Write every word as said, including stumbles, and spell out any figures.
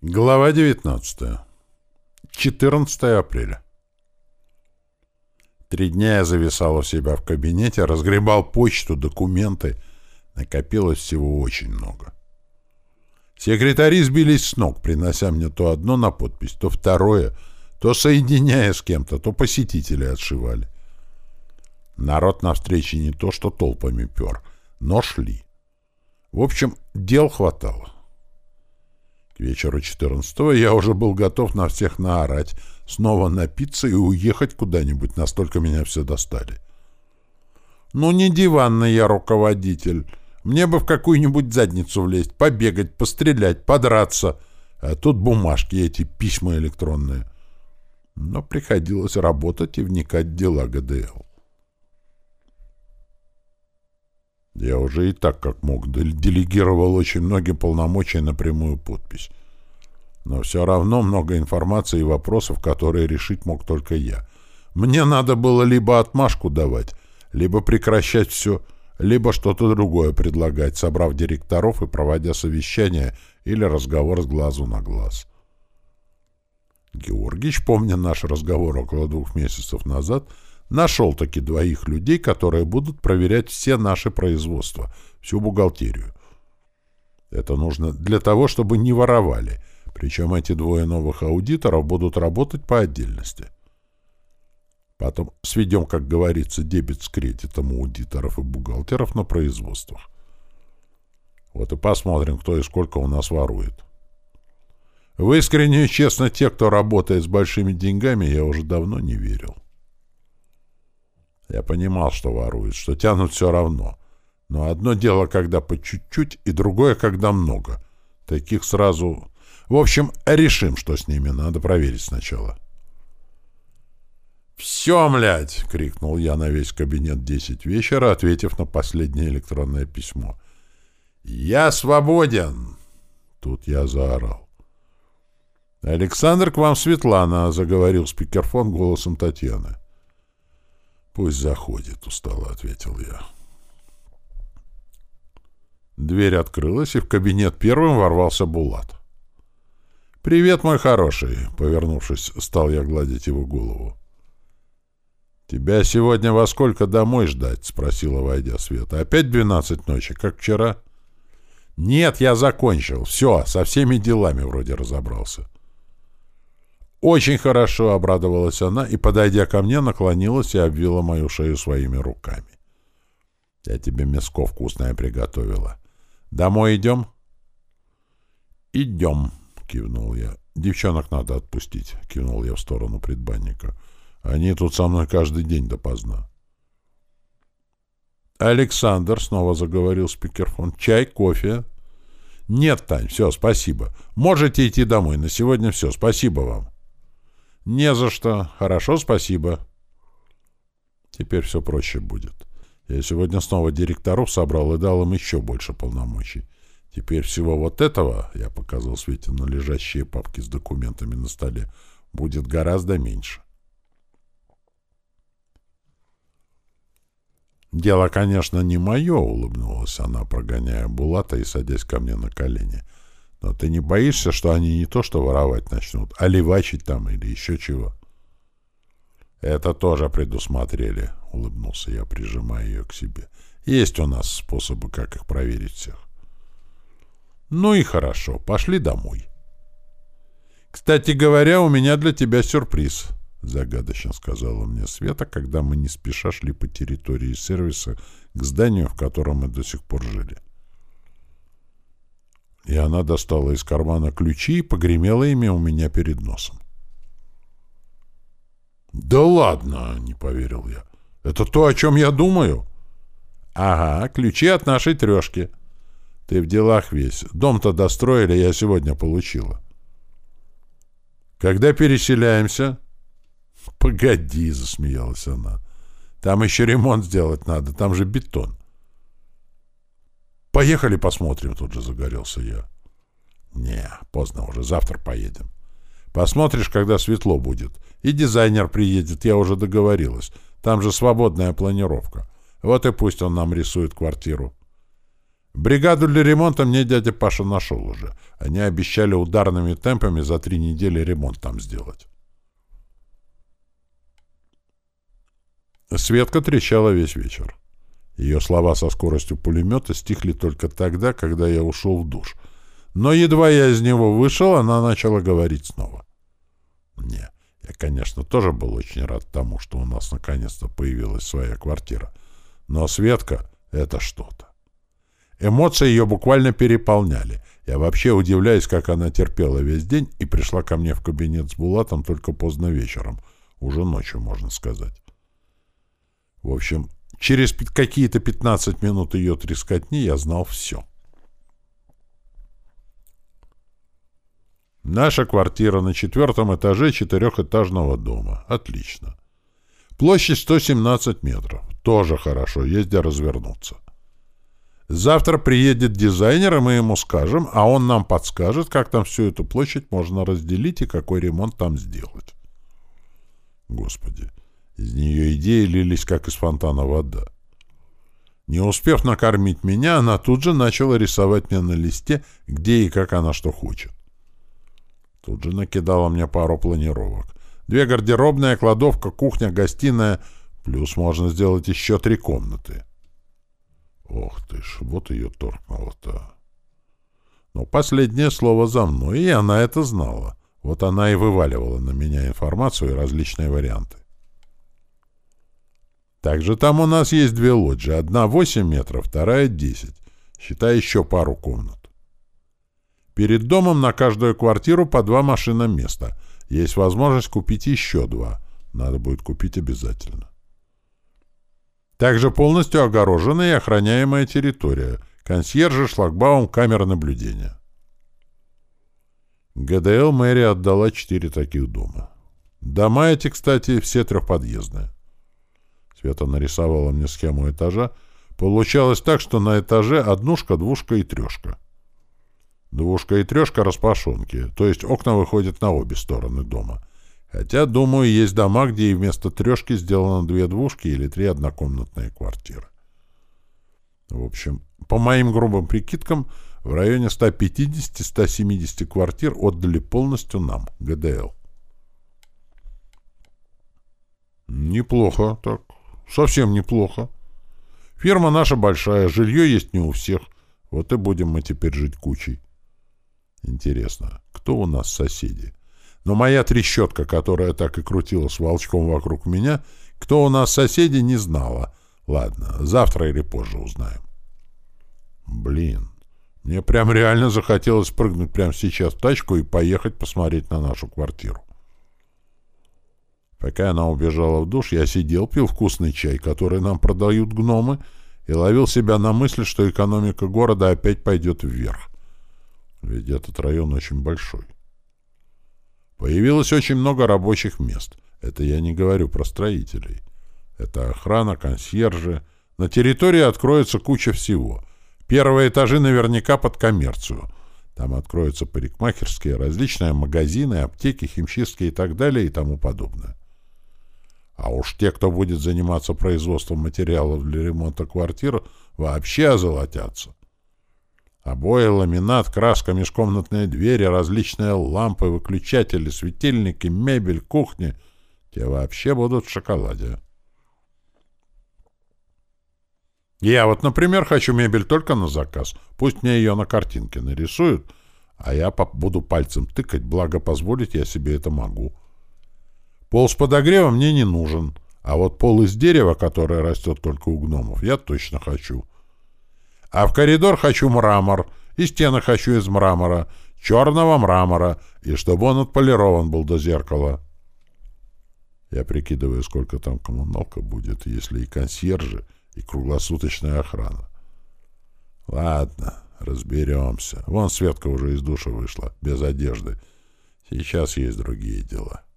Глава девятнадцатая. четырнадцатое апреля. Три дня я зависал у себя в кабинете, разгребал почту, документы. Накопилось всего очень много. Секретари сбились с ног, принося мне то одно на подпись, то второе, то соединяя с кем-то, то посетители отшивали. Народ на встрече не то что толпами пер, но шли. В общем, дел хватало. К вечеру четырнадцатого я уже был готов на всех наорать, снова напиться и уехать куда-нибудь, настолько меня все достали. Ну, не диванный я руководитель. Мне бы в какую-нибудь задницу влезть, побегать, пострелять, подраться. А тут бумажки эти, письма электронные. Но приходилось работать и вникать в дела ГДЛ. Я уже и так, как мог, делегировал очень многие полномочия на прямую подпись. Но все равно много информации и вопросов, которые решить мог только я. Мне надо было либо отмашку давать, либо прекращать все, либо что-то другое предлагать, собрав директоров и проводя совещание или разговор с глазу на глаз. Георгич, помня наш разговор около двух месяцев назад, нашел-таки двоих людей, которые будут проверять все наши производства, всю бухгалтерию. Это нужно для того, чтобы не воровали, причем эти двое новых аудиторов будут работать по отдельности. Потом сведем, как говорится, дебет с кредитом у аудиторов и бухгалтеров на производствах. Вот и посмотрим, кто и сколько у нас ворует. В искренне и честно те, кто работает с большими деньгами, я уже давно не верил. Я понимал, что воруют, что тянут все равно. Но одно дело, когда по чуть-чуть, и другое, когда много. Таких сразу... В общем, решим, что с ними. Надо проверить сначала. «Все, млядь!» — крикнул я на весь кабинет десять вечера, ответив на последнее электронное письмо. «Я свободен!» Тут я заорал. «Александр, к вам Светлана!» — заговорил спикерфон голосом Татьяны. «Пусть заходит», — устало ответил я. Дверь открылась, и в кабинет первым ворвался Булат. «Привет, мой хороший», — повернувшись, стал я гладить его голову. «Тебя сегодня во сколько домой ждать?» — спросила, войдя Света. «Опять двенадцать ночи, как вчера?» «Нет, я закончил. Все, со всеми делами вроде разобрался». «Очень хорошо», — обрадовалась она и, подойдя ко мне, наклонилась и обвила мою шею своими руками. «Я тебе мяско вкусное приготовила. Домой идем?» «Идем», — кивнул я. «Девчонок надо отпустить», — кивнул я в сторону предбанника. «Они тут со мной каждый день допоздна». «Александр», — снова заговорил спикерфон, — «чай, кофе?» «Нет, Тань, все, спасибо. Можете идти домой. На сегодня все. Спасибо вам». «Не за что. Хорошо, спасибо». Теперь все проще будет. Я сегодня снова директоров собрал и дал им еще больше полномочий. Теперь всего вот этого, я показал Свете на лежащие папки с документами на столе, будет гораздо меньше. «Дело, конечно, не мое», — улыбнулась она, прогоняя Булата и садясь ко мне на колени. «Но ты не боишься, что они не то что воровать начнут, а левачить там или еще чего?» «Это тоже предусмотрели», — улыбнулся я, прижимая ее к себе. «Есть у нас способы, как их проверить всех». «Ну и хорошо, пошли домой». «Кстати говоря, у меня для тебя сюрприз», — загадочно сказала мне Света, когда мы не спеша шли по территории сервиса к зданию, в котором мы до сих пор жили. И она достала из кармана ключи и погремела ими у меня перед носом. «Да ладно!» — не поверил я. «Это то, о чем я думаю?» «Ага, ключи от нашей трешки. Ты в делах весь. Дом-то достроили, я сегодня получила». «Когда переселяемся?» «Погоди!» — засмеялась она. «Там еще ремонт сделать надо, там же бетон». «Поехали посмотрим», — тут же загорелся я. «Не, поздно уже, завтра поедем. Посмотришь, когда светло будет. И дизайнер приедет, я уже договорилась. Там же свободная планировка. Вот и пусть он нам рисует квартиру». Бригаду для ремонта мне дядя Паша нашел уже. Они обещали ударными темпами за три недели ремонт там сделать. Светка трещала весь вечер. Ее слова со скоростью пулемета стихли только тогда, когда я ушел в душ. Но едва я из него вышел, она начала говорить снова. Не, я, конечно, тоже был очень рад тому, что у нас наконец-то появилась своя квартира. Но Светка — это что-то. Эмоции ее буквально переполняли. Я вообще удивляюсь, как она терпела весь день и пришла ко мне в кабинет с Булатом только поздно вечером. Уже ночью, можно сказать. В общем, через какие-то пятнадцать минут ее трескотни я знал все. Наша квартира на четвертом этаже четырехэтажного дома. Отлично. Площадь сто семнадцать метров. Тоже хорошо, есть где развернуться. Завтра приедет дизайнер, и мы ему скажем, а он нам подскажет, как там всю эту площадь можно разделить и какой ремонт там сделать. Господи, из нее идеи лились, как из фонтана вода. Не успев накормить меня, она тут же начала рисовать мне на листе, где и как она что хочет. Тут же накидала мне пару планировок. Две гардеробная, кладовка, кухня, гостиная, плюс можно сделать еще три комнаты. Ох ты ж, вот ее торкнуло-то. Но последнее слово за мной, и она это знала. Вот она и вываливала на меня информацию и различные варианты. Также там у нас есть две лоджии. Одна восемь метров, вторая десять. Считай еще пару комнат. Перед домом на каждую квартиру по два машиноместа. Есть возможность купить еще два. Надо будет купить обязательно. Также полностью огороженная и охраняемая территория. Консьержи, шлагбаум, камеры наблюдения. ГДЛ мэрия отдала четыре таких дома. Дома эти, кстати, все трехподъездные. Света нарисовала мне схему этажа. Получалось так, что на этаже однушка, двушка и трешка. Двушка и трешка распашонки, то есть окна выходят на обе стороны дома. Хотя, думаю, есть дома, где и вместо трешки сделано две двушки или три однокомнатные квартиры. В общем, по моим грубым прикидкам, в районе ста пятидесяти — ста семидесяти квартир отдали полностью нам, ГДЛ. Неплохо так. Совсем неплохо. Фирма наша большая, жилье есть не у всех. Вот и будем мы теперь жить кучей. Интересно, кто у нас соседи? Но моя трещотка, которая так и крутилась волчком вокруг меня, кто у нас соседи, не знала. Ладно, завтра или позже узнаем. Блин, мне прям реально захотелось прыгнуть прямо сейчас в тачку и поехать посмотреть на нашу квартиру. Пока она убежала в душ, я сидел, пил вкусный чай, который нам продают гномы, и ловил себя на мысли, что экономика города опять пойдет вверх. Ведь этот район очень большой. Появилось очень много рабочих мест. Это я не говорю про строителей. Это охрана, консьержи. На территории откроется куча всего. Первые этажи наверняка под коммерцию. Там откроются парикмахерские, различные магазины, аптеки, химчистки и так далее и тому подобное. А уж те, кто будет заниматься производством материалов для ремонта квартир, вообще озолотятся. Обои, ламинат, краска, межкомнатные двери, различные лампы, выключатели, светильники, мебель, кухни — те вообще будут в шоколаде. Я вот, например, хочу мебель только на заказ. Пусть мне ее на картинке нарисуют, а я буду пальцем тыкать, благо позволить я себе это могу. Пол с подогревом мне не нужен, а вот пол из дерева, которое растет только у гномов, я точно хочу. А в коридор хочу мрамор, и стены хочу из мрамора, черного мрамора, и чтобы он отполирован был до зеркала. Я прикидываю, сколько там коммуналка будет, если и консьержи, и круглосуточная охрана. Ладно, разберемся. Вон Светка уже из душа вышла, без одежды. Сейчас есть другие дела.